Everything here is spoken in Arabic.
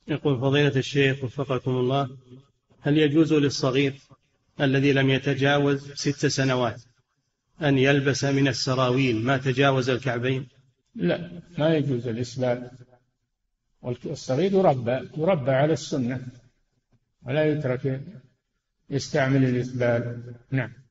يقول فضيلة الشيخ وفقكم الله: هل يجوز للصغير الذي لم يتجاوز 6 سنوات أن يلبس من السراويل ما تجاوز الكعبين؟ لا، ما يجوز الإسبال. والصغير يربى على السنة ولا يترك يستعمل الإسبال. نعم.